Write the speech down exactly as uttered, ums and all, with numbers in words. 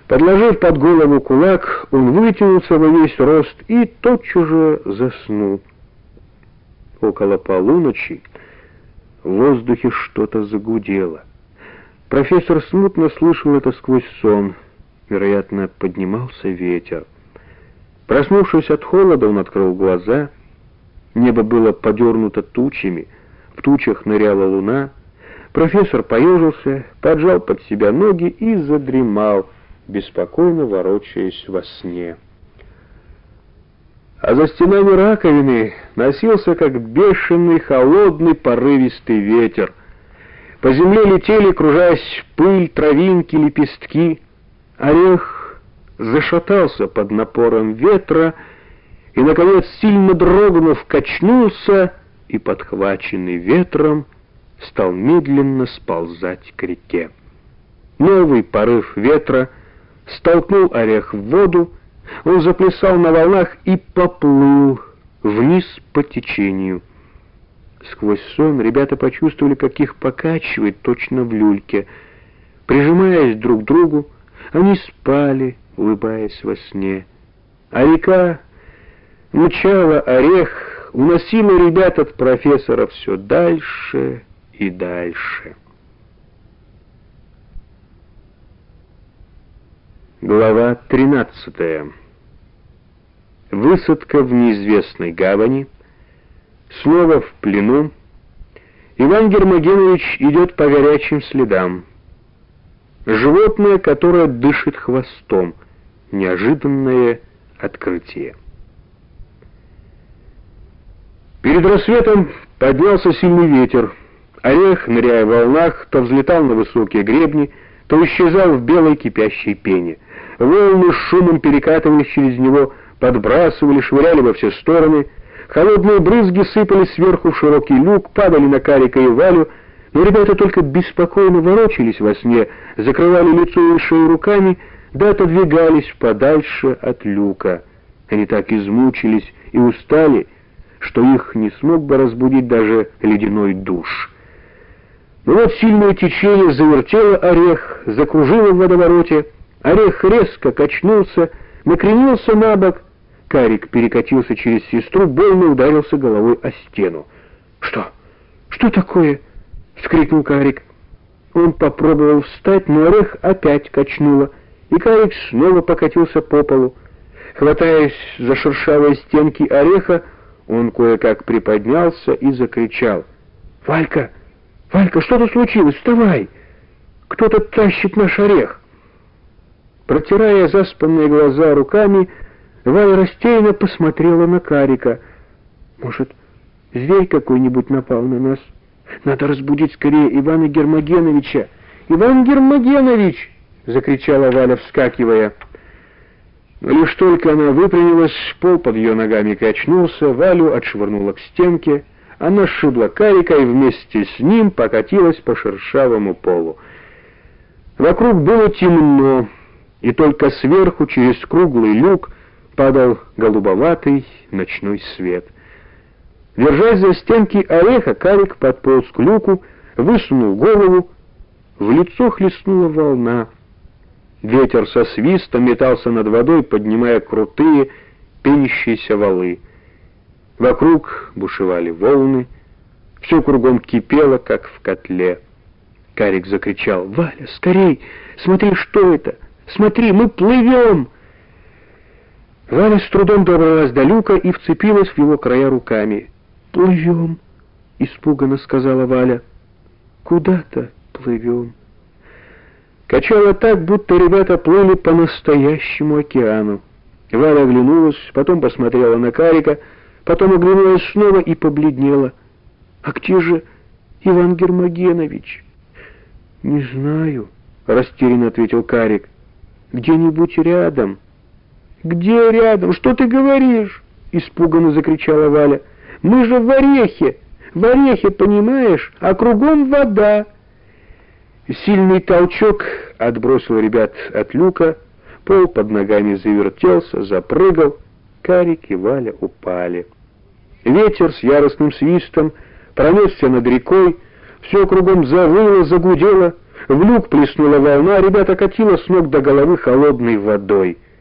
Подложив под голову кулак, он вытянулся во весь рост и тотчас же заснул. Около полуночи в воздухе что-то загудело. Профессор смутно слышал это сквозь сон. Вероятно, поднимался ветер. Проснувшись от холода, он открыл глаза. Небо было подернуто тучами, в тучах ныряла луна. Профессор поежился, поджал под себя ноги и задремал, беспокойно ворочаясь во сне. А за стенами раковины носился, как бешеный, холодный, порывистый ветер. По земле летели, кружась, пыль, травинки, лепестки. Орех зашатался под напором ветра и, наконец, сильно дрогнув, качнулся и, подхваченный ветром, стал медленно сползать к реке. Новый порыв ветра столкнул орех в воду, он заплясал на волнах и поплыл вниз по течению. Сквозь сон ребята почувствовали, как их покачивает точно в люльке. Прижимаясь друг к другу, они спали, улыбаясь во сне. А река мчала орех, уносила ребят от профессора все дальше и дальше. Глава тринадцатая. Высадка в неизвестной гавани. Снова в плену. Иван Гермогенович идет по горячим следам. Животное, которое дышит хвостом. Неожиданное открытие. Перед рассветом поднялся сильный ветер. Орех, ныряя в волнах, то взлетал на высокие гребни, то исчезал в белой кипящей пене. Волны с шумом перекатывались через него, подбрасывали, швыряли во все стороны. Холодные брызги сыпались сверху в широкий люк, падали на Карика и Валю, но ребята только беспокойно ворочались во сне, закрывали лицо и шею руками, да отодвигались подальше от люка. Они так измучились и устали, что их не смог бы разбудить даже ледяной душ. Но вот сильное течение завертело орех, закружило в водовороте. Орех резко качнулся, накренился на бок. Карик перекатился через сестру, больно ударился головой о стену. «Что? Что такое?» — вскрикнул Карик. Он попробовал встать, но орех опять качнуло, и Карик снова покатился по полу. Хватаясь за шершавые стенки ореха, он кое-как приподнялся и закричал: «Валька! Валька, что-то случилось? Вставай! Кто-то тащит наш орех!» Протирая заспанные глаза руками, Валя растерянно посмотрела на Карика. «Может, зверь какой-нибудь напал на нас? Надо разбудить скорее Ивана Гермогеновича!» «Иван Гермогенович!» — закричала Валя, вскакивая. Но лишь только она выпрямилась, пол под ее ногами качнулся, Валю отшвырнула к стенке, она сшибла Карика и вместе с ним покатилась по шершавому полу. Вокруг было темно, и только сверху через круглый люк падал голубоватый ночной свет. Держась за стенки ореха, Карик подполз к люку, высунул голову, в лицо хлестнула волна. Ветер со свистом метался над водой, поднимая крутые, пенящиеся валы. Вокруг бушевали волны, все кругом кипело, как в котле. Карик закричал: «Валя, скорей! Смотри, что это! Смотри, мы плывем!» Валя с трудом добралась до люка и вцепилась в его края руками. «Плывем!» — испуганно сказала Валя. «Куда-то плывем». Качало так, будто ребята плыли по настоящему океану. Валя оглянулась, потом посмотрела на Карика, потом оглянулась снова и побледнела. «А где же Иван Гермогенович?» «Не знаю», — растерянно ответил Карик. «Где-нибудь рядом». «Где рядом? Что ты говоришь?» — испуганно закричала Валя. «Мы же в орехе! В орехе, понимаешь? А кругом вода!» Сильный толчок отбросил ребят от люка, пол под ногами завертелся, запрыгал, Карик и Валя упали. Ветер с яростным свистом пронесся над рекой, все кругом завыло, загудело, В люк плеснула волна, ребята катило с ног до головы холодной водой.